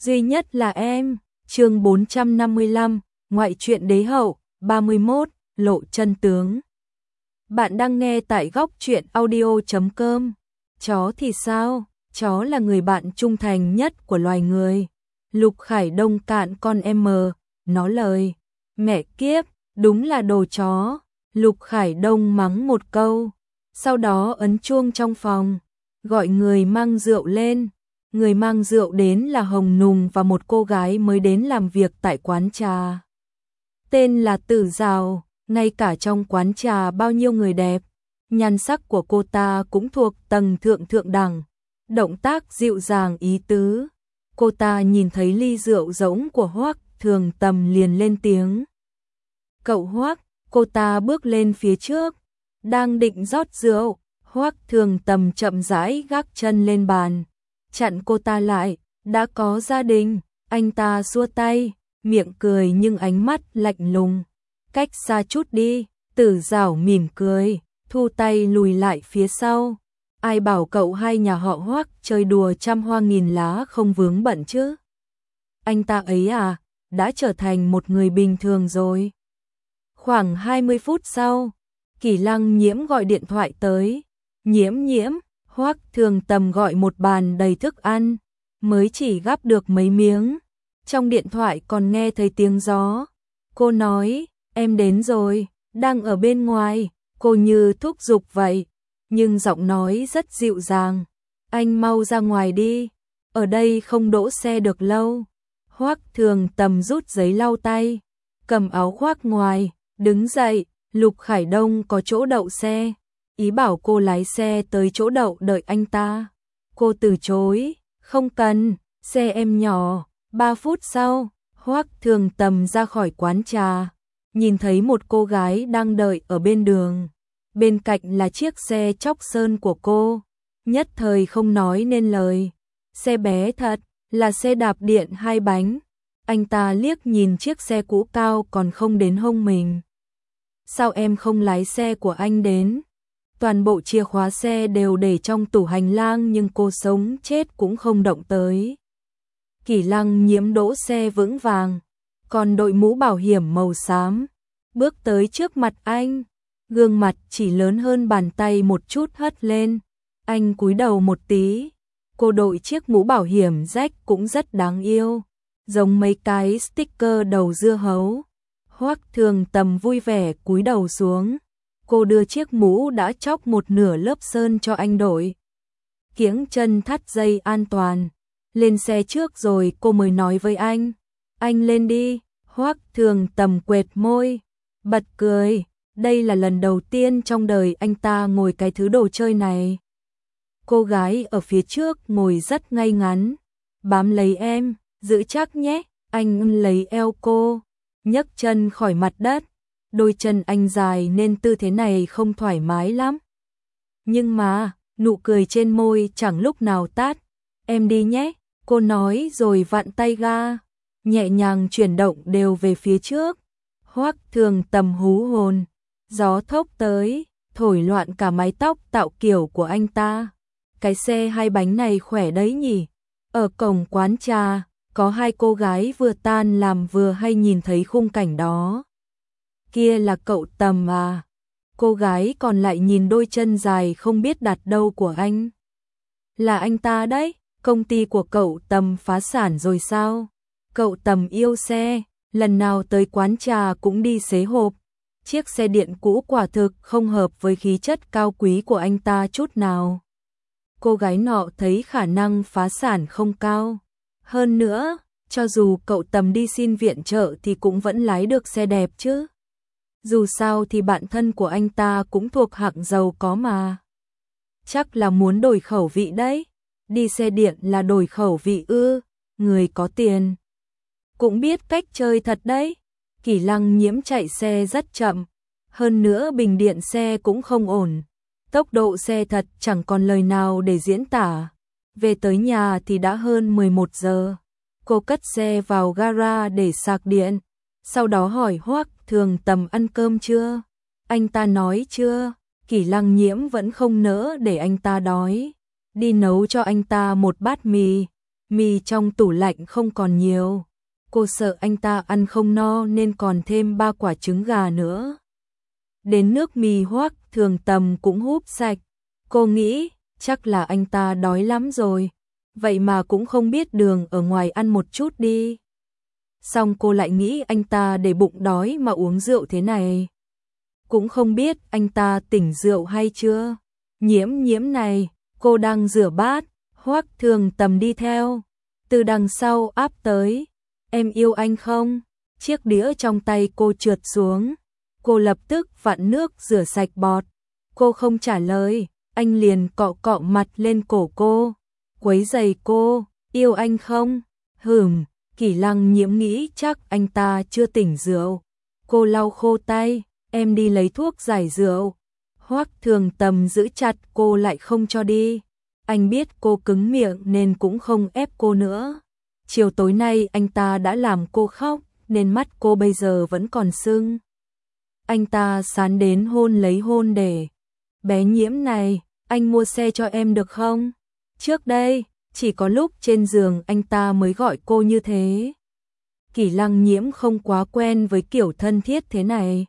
duy nhất là em. Chương 455, ngoại truyện đế hậu, 31, lộ chân tướng. Bạn đang nghe tại góc truyện audio.com. Chó thì sao? Chó là người bạn trung thành nhất của loài người. Lục Khải Đông cạn con em mờ, nó lời. Mẹ kiếp, đúng là đồ chó. Lục Khải Đông mắng một câu, sau đó ấn chuông trong phòng, gọi người mang rượu lên. Người mang rượu đến là Hồng Nùng và một cô gái mới đến làm việc tại quán trà. Tên là Tử Dào, ngay cả trong quán trà bao nhiêu người đẹp, nhan sắc của cô ta cũng thuộc tầng thượng thượng đẳng, động tác dịu dàng ý tứ. Cô ta nhìn thấy ly rượu rỗng của Hoắc Thường Tầm liền lên tiếng. Cậu Hoắc, cô ta bước lên phía trước, đang định rót rượu, Hoắc Thường Tầm chậm rãi gác chân lên bàn, chặn cô ta lại. Đã có gia đình, anh ta xua tay, miệng cười nhưng ánh mắt lạnh lùng. Cách xa chút đi. Tử Dào mỉm cười, thu tay lùi lại phía sau. Ai bảo cậu hai nhà họ Hoắc chơi đùa trăm hoa nghìn lá không vướng bận chứ? Anh ta ấy à, đã trở thành một người bình thường rồi. Khoảng 20 phút sau, Kỷ Lăng Nhiễm gọi điện thoại tới. Nhiễm, Hoắc Thường Tầm gọi một bàn đầy thức ăn, mới chỉ gắp được mấy miếng. Trong điện thoại còn nghe thấy tiếng gió. Cô nói, em đến rồi, đang ở bên ngoài. Cô như thúc giục vậy, nhưng giọng nói rất dịu dàng. Anh mau ra ngoài đi, ở đây không đỗ xe được lâu. Hoắc Thường Tầm rút giấy lau tay, cầm áo khoác ngoài, đứng dậy. Lục Khải Đông có chỗ đậu xe, ý bảo cô lái xe tới chỗ đậu đợi anh ta. Cô từ chối, không cần, xe em nhỏ. 3 phút sau, Hoắc Thường Tầm ra khỏi quán trà, nhìn thấy một cô gái đang đợi ở bên đường. Bên cạnh là chiếc xe chóc sơn của cô, nhất thời không nói nên lời. Xe bé thật, là xe đạp điện 2 bánh. Anh ta liếc nhìn chiếc xe cũ cao còn không đến hông mình. Sao em không lái xe của anh đến? Toàn bộ chìa khóa xe đều để trong tủ hành lang nhưng cô sống chết cũng không động tới. Kỷ Lăng Nhiễm đỗ xe vững vàng, còn đội mũ bảo hiểm màu xám, bước tới trước mặt anh, gương mặt chỉ lớn hơn bàn tay một chút hất lên. Anh cúi đầu một tí. Cô đội chiếc mũ bảo hiểm rách cũng rất đáng yêu, giống mấy cái sticker đầu dưa hấu. Hoắc Thường Tầm vui vẻ cúi đầu xuống. Cô đưa chiếc mũ đã chóc một nửa lớp sơn cho anh đội. Kiếng chân thắt dây an toàn. Lên xe trước rồi cô mới nói với anh. Anh lên đi. Hoắc Thường Tầm quệt môi, bật cười. Đây là lần đầu tiên trong đời anh ta ngồi cái thứ đồ chơi này. Cô gái ở phía trước ngồi rất ngay ngắn. Bám lấy em, giữ chắc nhé. Anh lấy eo cô, nhấc chân khỏi mặt đất. Đôi chân anh dài nên tư thế này không thoải mái lắm. Nhưng mà, nụ cười trên môi chẳng lúc nào tắt. Em đi nhé, cô nói rồi vặn tay ga, nhẹ nhàng chuyển động đều về phía trước. Hoắc Thường Tầm hú hồn, gió thốc tới, thổi loạn cả mái tóc tạo kiểu của anh ta. Cái xe 2 bánh này khỏe đấy nhỉ. Ở cổng quán trà, có 2 cô gái vừa tan làm vừa hay nhìn thấy khung cảnh đó. Kia là cậu Tầm à? Cô gái còn lại nhìn đôi chân dài không biết đặt đâu của anh. Là anh ta đấy, công ty của cậu Tầm phá sản rồi sao? Cậu Tầm yêu xe, lần nào tới quán trà cũng đi xế hộp. Chiếc xe điện cũ quả thực không hợp với khí chất cao quý của anh ta chút nào. Cô gái nọ thấy khả năng phá sản không cao. Hơn nữa, cho dù cậu Tầm đi xin viện trợ thì cũng vẫn lái được xe đẹp chứ. Dù sao thì bạn thân của anh ta cũng thuộc hạng giàu có mà. Chắc là muốn đổi khẩu vị đấy. Đi xe điện là đổi khẩu vị ư? Người có tiền cũng biết cách chơi thật đấy. Kỷ Lăng Nhiễm chạy xe rất chậm, hơn nữa bình điện xe cũng không ổn. Tốc độ xe thật chẳng còn lời nào để diễn tả. Về tới nhà thì đã hơn 11 giờ. Cô cất xe vào gara để sạc điện, sau đó hỏi Hoắc Thường Tầm ăn cơm chưa? Anh ta nói chưa. Kỷ Lăng Nhiễm vẫn không nỡ để anh ta đói, đi nấu cho anh ta một bát mì. mì trong tủ lạnh không còn nhiều. Cô sợ anh ta ăn không no nên còn thêm 3 quả trứng gà nữa. Đến nước mì Hoắc Thường Tầm cũng húp sạch. Cô nghĩ, chắc là anh ta đói lắm rồi. Vậy mà cũng không biết đường ở ngoài ăn một chút đi. Xong cô lại nghĩ anh ta để bụng đói mà uống rượu thế này. Cũng không biết anh ta tỉnh rượu hay chưa. Nhiễm này, cô đang rửa bát, Hoắc Thường Tầm đi theo. Từ đằng sau áp tới. Em yêu anh không? Chiếc đĩa trong tay cô trượt xuống. Cô lập tức vặn nước rửa sạch bọt. Cô không trả lời, anh liền cọ cọ mặt lên cổ cô. Quấy rầy cô, yêu anh không? Kỷ Lăng Nhiễm nghĩ chắc anh ta chưa tỉnh rượu. Cô lau khô tay, em đi lấy thuốc giải rượu. Hoắc Thường Tầm giữ chặt cô lại không cho đi. Anh biết cô cứng miệng nên cũng không ép cô nữa. Chiều tối nay anh ta đã làm cô khóc nên mắt cô bây giờ vẫn còn sưng. Anh ta sán đến hôn lấy hôn để. Bé Nhiễm này, anh mua xe cho em được không? Trước đây, chỉ có lúc trên giường anh ta mới gọi cô như thế. Kỷ Lăng Nhiễm không quá quen với kiểu thân thiết thế này,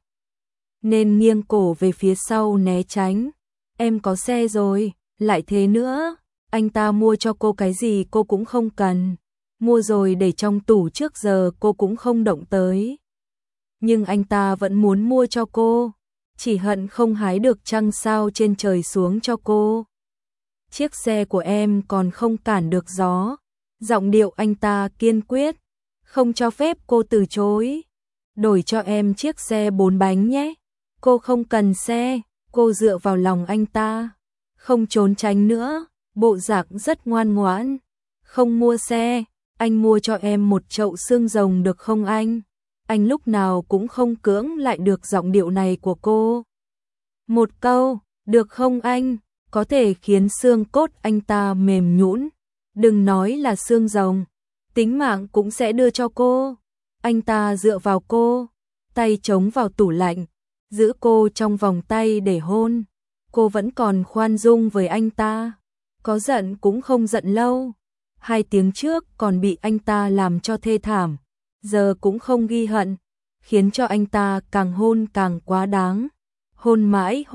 nên nghiêng cổ về phía sau né tránh. Em có xe rồi, lại thế nữa, anh ta mua cho cô cái gì cô cũng không cần. Mua rồi để trong tủ trước giờ cô cũng không động tới. Nhưng anh ta vẫn muốn mua cho cô, chỉ hận không hái được trăng sao trên trời xuống cho cô. Chiếc xe của em còn không cản được gió. Giọng điệu anh ta kiên quyết, không cho phép cô từ chối. Đổi cho em chiếc xe 4 bánh nhé. Cô không cần xe, cô dựa vào lòng anh ta, không trốn tránh nữa, bộ dạng rất ngoan ngoãn. Không mua xe, anh mua cho em một chậu xương rồng được không anh? Anh lúc nào cũng không cưỡng lại được giọng điệu này của cô. Một câu, được không anh, có thể khiến xương cốt anh ta mềm nhũn. Đừng nói là xương rồng, tính mạng cũng sẽ đưa cho cô. Anh ta dựa vào cô, tay chống vào tủ lạnh, giữ cô trong vòng tay để hôn. Cô vẫn còn khoan dung với anh ta, có giận cũng không giận lâu. 2 tiếng trước còn bị anh ta làm cho thê thảm, giờ cũng không ghi hận, khiến cho anh ta càng hôn càng quá đáng. Hôn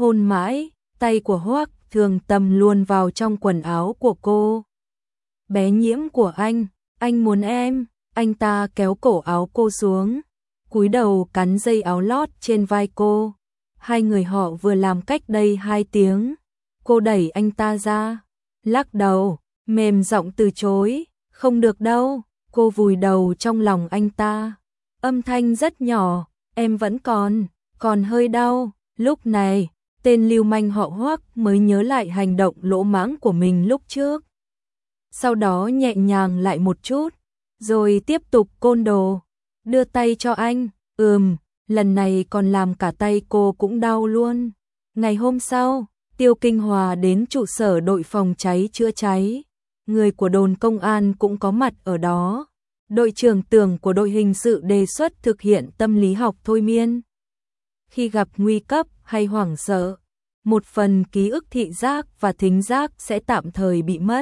mãi, tay của Hoắc Thường Tầm luồn vào trong quần áo của cô. Bé Nhiễm của anh muốn em. Anh ta kéo cổ áo cô xuống, cúi đầu cắn dây áo lót trên vai cô. Hai người họ vừa làm cách đây 2 tiếng. Cô đẩy anh ta ra, lắc đầu, mềm giọng từ chối. Không được đâu. Cô vùi đầu trong lòng anh ta, âm thanh rất nhỏ, em vẫn còn hơi đau. Lúc này, tên lưu manh họ Hoắc mới nhớ lại hành động lỗ mãng của mình lúc trước. Sau đó nhẹ nhàng lại một chút, rồi tiếp tục côn đồ, đưa tay cho anh. Lần này còn làm cả tay cô cũng đau luôn. Ngày hôm sau, Tiêu Kinh Hòa đến trụ sở đội phòng cháy chữa cháy. Người của đồn công an cũng có mặt ở đó. Đội trưởng Tưởng của đội hình sự đề xuất thực hiện tâm lý học thôi miên. Khi gặp nguy cấp hay hoảng sợ, một phần ký ức thị giác và thính giác sẽ tạm thời bị mất.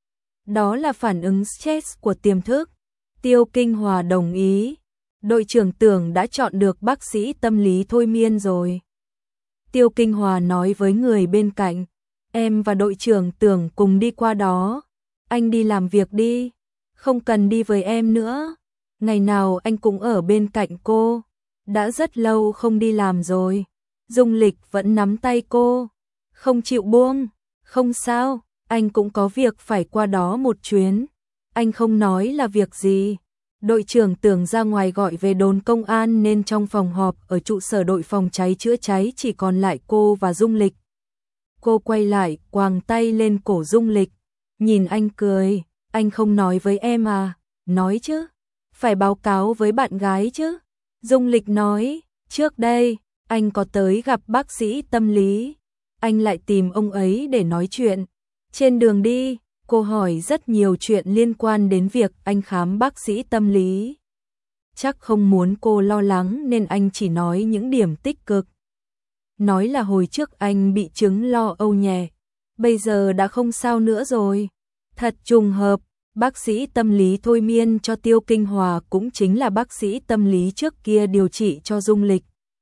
Đó là phản ứng stress của tiềm thức. Tiêu Kinh Hòa đồng ý. Đội trưởng Tưởng đã chọn được bác sĩ tâm lý thôi miên rồi. Tiêu Kinh Hòa nói với người bên cạnh, em và đội trưởng Tưởng cùng đi qua đó. Anh đi làm việc đi, không cần đi với em nữa. Ngày nào anh cũng ở bên cạnh cô. Đã rất lâu không đi làm rồi. Dung Lịch vẫn nắm tay cô, không chịu buông. Không sao, anh cũng có việc phải qua đó một chuyến. Anh không nói là việc gì. Đội trưởng Tưởng ra ngoài gọi về đồn công an nên trong phòng họp ở trụ sở đội phòng cháy chữa cháy chỉ còn lại cô và Dung Lịch. Cô quay lại, quàng tay lên cổ Dung Lịch, nhìn anh cười. Anh không nói với em à? Nói chứ, phải báo cáo với bạn gái chứ. Dung Lịch nói, trước đây, anh có tới gặp bác sĩ tâm lý. Anh lại tìm ông ấy để nói chuyện. Trên đường đi, cô hỏi rất nhiều chuyện liên quan đến việc anh khám bác sĩ tâm lý. Chắc không muốn cô lo lắng nên anh chỉ nói những điểm tích cực. Nói là hồi trước anh bị chứng lo âu nhẹ, bây giờ đã không sao nữa rồi. Thật trùng hợp, Bác sĩ tâm lý thôi miên cho Tiêu Kinh Hòa cũng chính là bác sĩ tâm lý trước kia điều trị cho Dung Lịch.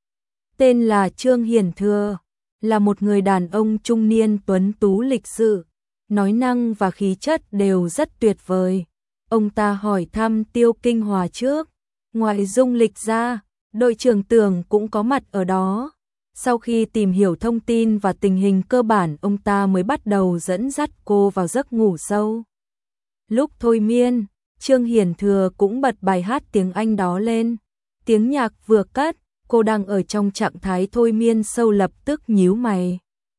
Tên là Trương Hiển Thừa, là một người đàn ông trung niên tuấn tú lịch sự, nói năng và khí chất đều rất tuyệt vời. Ông ta hỏi thăm Tiêu Kinh Hòa trước, ngoài Dung Lịch ra, đội trưởng Tưởng cũng có mặt ở đó. Sau khi tìm hiểu thông tin và tình hình cơ bản, ông ta mới bắt đầu dẫn dắt cô vào giấc ngủ sâu. Lúc thôi miên, Trương Hiển Thừa cũng bật bài hát tiếng Anh đó lên. Tiếng nhạc vừa cất, cô đang ở trong trạng thái thôi miên sâu lập tức nhíu mày.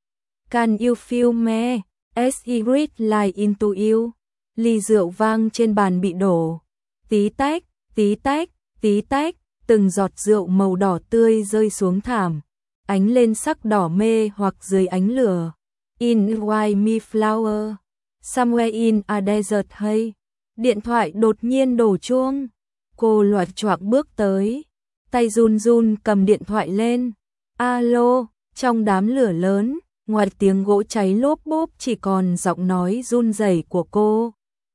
Can you feel me? As I read like into you. Ly rượu vang trên bàn bị đổ. Tí tách, tí tách, tí tách, từng giọt rượu màu đỏ tươi rơi xuống thảm, ánh lên sắc đỏ mê hoặc dưới ánh lửa. In white me flower, somewhere in a desert hay. Điện thoại đột nhiên đổ chuông. Cô loạt choạng bước tới, tay run run cầm điện thoại lên. Alo, trong đám lửa lớn, ngoài tiếng gỗ cháy lốp bốp chỉ còn giọng nói run rẩy của cô.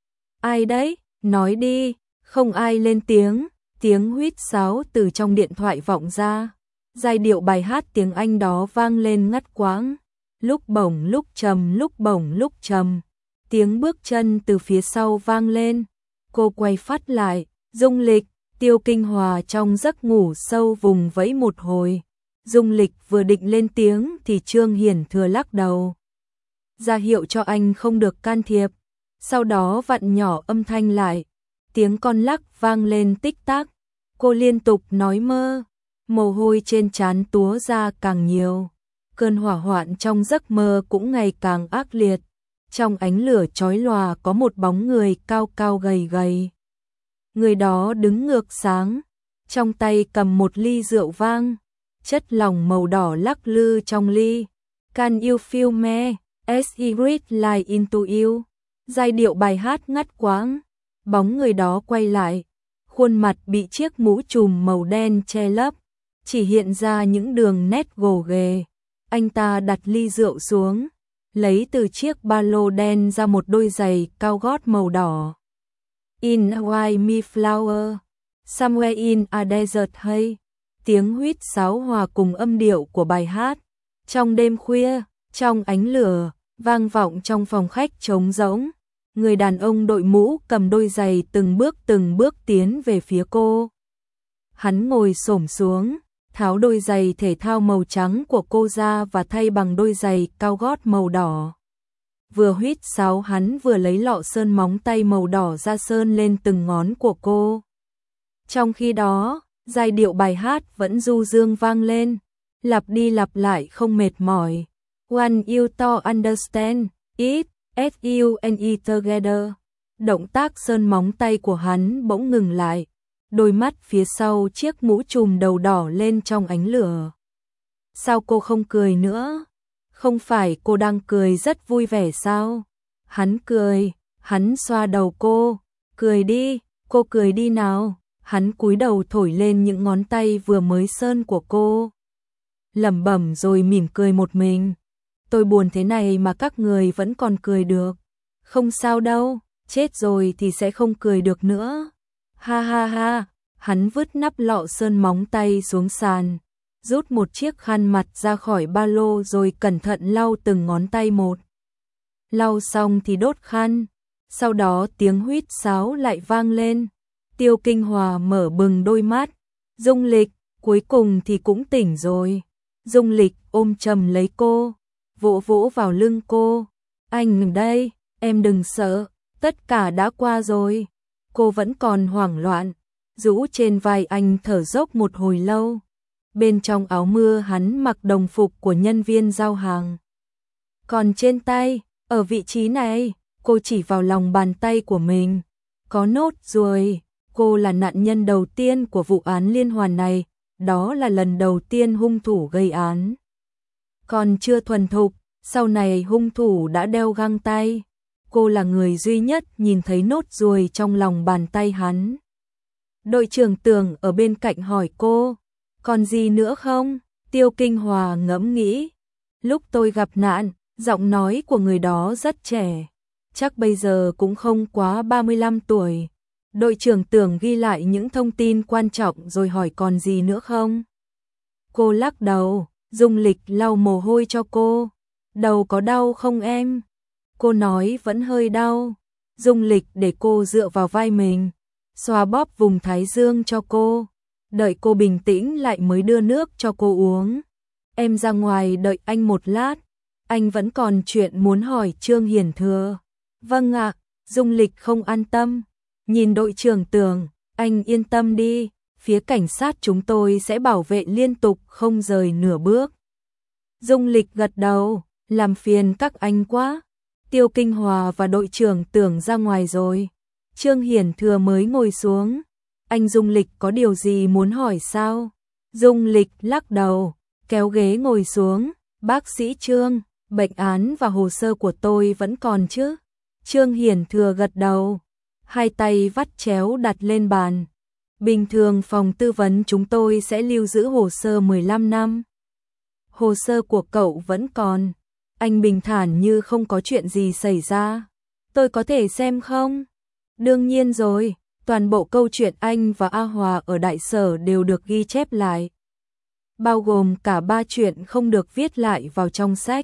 Ai đấy? Nói đi. Không ai lên tiếng, tiếng huýt sáo từ trong điện thoại vọng ra. Giai điệu bài hát tiếng Anh đó vang lên ngắt quãng, lúc bổng lúc trầm, lúc bổng lúc trầm. Tiếng bước chân từ phía sau vang lên. Cô quay phát lại, Dung Lịch. Tiêu Kinh Hòa trong giấc ngủ sâu vùng vẫy một hồi. Dung Lịch vừa định lên tiếng thì Trương Hiển Thừa lắc đầu, ra hiệu cho anh không được can thiệp. Sau đó vặn nhỏ âm thanh lại, tiếng con lắc vang lên tích tắc. Cô liên tục nói mơ, mồ hôi trên trán túa ra càng nhiều. Cơn hỏa hoạn trong giấc mơ cũng ngày càng ác liệt. Trong ánh lửa chói lòa có một bóng người cao cao gầy gầy. Người đó đứng ngược sáng, trong tay cầm một ly rượu vang, chất lỏng màu đỏ lắc lư trong ly. Can you feel me? As I read like into you. Giai điệu bài hát ngắt quãng, bóng người đó quay lại, khuôn mặt bị chiếc mũ trùm màu đen che lấp, chỉ hiện ra những đường nét gồ ghề. Anh ta đặt ly rượu xuống, lấy từ chiếc ba lô đen ra một đôi giày cao gót màu đỏ. In a white me flower, somewhere in a desert hay. Tiếng huýt sáo hòa cùng âm điệu của bài hát. Trong đêm khuya, trong ánh lửa, vang vọng trong phòng khách trống rỗng. Người đàn ông đội mũ cầm đôi giày từng bước tiến về phía cô. Hắn ngồi xổm xuống, tháo đôi giày thể thao màu trắng của cô ra và thay bằng đôi giày cao gót màu đỏ. Vừa huýt sáo hắn vừa lấy lọ sơn móng tay màu đỏ ra sơn lên từng ngón của cô. Trong khi đó, giai điệu bài hát vẫn du dương vang lên, lặp đi lặp lại không mệt mỏi. Want you to understand it, as you and me together. Động tác sơn móng tay của hắn bỗng ngừng lại, đôi mắt phía sau chiếc mũ trùm đầu đỏ lên trong ánh lửa. Sao cô không cười nữa? Không phải cô đang cười rất vui vẻ sao? Hắn cười, hắn xoa đầu cô. Cười đi, cô cười đi nào. Hắn cúi đầu thổi lên những ngón tay vừa mới sơn của cô. Lẩm bẩm rồi mỉm cười một mình. Tôi buồn thế này mà các người vẫn còn cười được. Không sao đâu, chết rồi thì sẽ không cười được nữa. Ha ha ha, hắn vứt nắp lọ sơn móng tay xuống sàn, rút một chiếc khăn mặt ra khỏi ba lô rồi cẩn thận lau từng ngón tay một. Lau xong thì đốt khăn, sau đó tiếng huýt sáo lại vang lên. Tiêu Kinh Hòa mở bừng đôi mắt. Dung Lịch, cuối cùng thì cũng tỉnh rồi. Dung Lịch ôm chầm lấy cô, vỗ vỗ vào lưng cô. Anh đây, em đừng sợ, tất cả đã qua rồi. Cô vẫn còn hoảng loạn, rũ trên vai anh thở dốc một hồi lâu. Bên trong áo mưa hắn mặc đồng phục của nhân viên giao hàng. Còn trên tay, ở vị trí này, cô chỉ vào lòng bàn tay của mình. Có nốt ruồi. Cô là nạn nhân đầu tiên của vụ án liên hoàn này, đó là lần đầu tiên hung thủ gây án. Còn chưa thuần thục, sau này hung thủ đã đeo găng tay. Cô là người duy nhất nhìn thấy nốt ruồi trong lòng bàn tay hắn. Đội trưởng Tưởng ở bên cạnh hỏi cô, còn gì nữa không? Tiêu Kinh Hòa ngẫm nghĩ. Lúc tôi gặp nạn, giọng nói của người đó rất trẻ. chắc bây giờ cũng không quá 35 tuổi. Đội trưởng Tưởng ghi lại những thông tin quan trọng rồi hỏi còn gì nữa không? Cô lắc đầu, Dung Lịch lau mồ hôi cho cô. Đầu có đau không em? Cô nói vẫn hơi đau. Dung Lịch để cô dựa vào vai mình, xoa bóp vùng thái dương cho cô. Đợi cô bình tĩnh lại mới đưa nước cho cô uống. Em ra ngoài đợi anh một lát, anh vẫn còn chuyện muốn hỏi Trương Hiển Thừa. Vâng ạ, Dung Lịch không an tâm. Nhìn đội trưởng Tưởng, anh yên tâm đi, phía cảnh sát chúng tôi sẽ bảo vệ liên tục không rời nửa bước. Dung Lịch gật đầu, làm phiền các anh quá. Tiêu Kinh Hòa và đội trưởng Tưởng ra ngoài rồi. Trương Hiển Thừa mới ngồi xuống. Anh Dung Lịch có điều gì muốn hỏi sao? Dung Lịch lắc đầu, kéo ghế ngồi xuống. Bác sĩ Trương, bệnh án và hồ sơ của tôi vẫn còn chứ? Trương Hiển Thừa gật đầu, hai tay vắt chéo đặt lên bàn. Bình thường phòng tư vấn chúng tôi sẽ lưu giữ hồ sơ 15 năm. Hồ sơ của cậu vẫn còn. Anh bình thản như không có chuyện gì xảy ra. Tôi có thể xem không? Đương nhiên rồi, toàn bộ câu chuyện anh và A Hòa ở đại sở đều được ghi chép lại. Bao gồm cả 3 chuyện không được viết lại vào trong sách.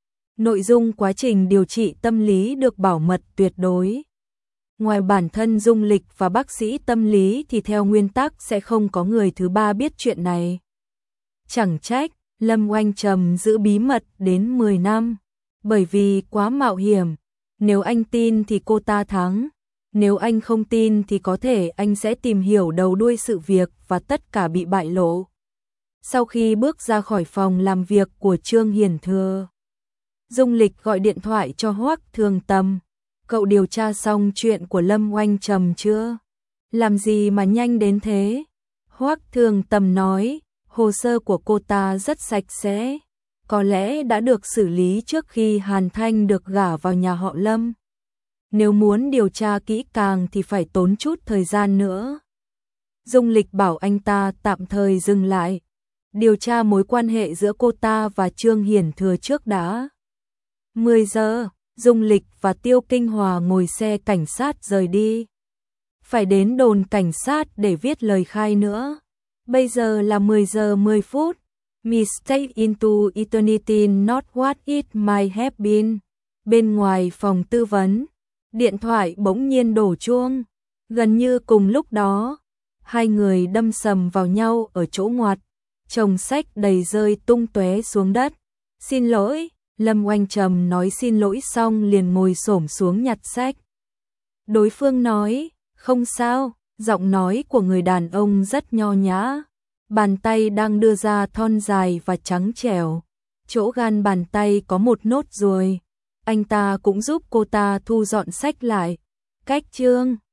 Nội dung quá trình điều trị tâm lý được bảo mật tuyệt đối. Ngoài bản thân Dung Lịch và bác sĩ tâm lý thì theo nguyên tắc sẽ không có người thứ ba biết chuyện này. Chẳng trách Lâm Oanh Trầm giữ bí mật đến 10 năm, bởi vì quá mạo hiểm. Nếu anh tin thì cô ta thắng, nếu anh không tin thì có thể anh sẽ tìm hiểu đầu đuôi sự việc và tất cả bị bại lộ. Sau khi bước ra khỏi phòng làm việc của Trương Hiển Thừa, Dung Lịch gọi điện thoại cho Hoắc Thường Tầm. Cậu điều tra xong chuyện của Lâm Oanh Trầm chưa? Làm gì mà nhanh đến thế? Hoắc Thường Tầm nói, hồ sơ của cô ta rất sạch sẽ, có lẽ đã được xử lý trước khi Hàn Thanh được gả vào nhà họ Lâm. Nếu muốn điều tra kỹ càng thì phải tốn chút thời gian nữa. Dung Lịch bảo anh ta tạm thời dừng lại, điều tra mối quan hệ giữa cô ta và Trương Hiển Thừa trước đã. 10 giờ, Dung Lịch và Tiêu Kinh Hòa ngồi xe cảnh sát rời đi. Phải đến đồn cảnh sát để viết lời khai nữa. Bây giờ là 10 giờ 10 phút. Mistake into eternity not what it might have been. Bên ngoài phòng tư vấn, điện thoại bỗng nhiên đổ chuông. Gần như cùng lúc đó, hai người đâm sầm vào nhau ở chỗ ngoặt. Chồng sách đầy rơi tung tóe xuống đất. Xin lỗi, Lâm Oanh Trầm nói xin lỗi xong liền ngồi xổm xuống nhặt sách. Đối phương nói, không sao, giọng nói của người đàn ông rất nho nhã. Bàn tay đang đưa ra thon dài và trắng trẻo. Chỗ gan bàn tay có một nốt ruồi. Anh ta cũng giúp cô ta thu dọn sách lại. Cách Trương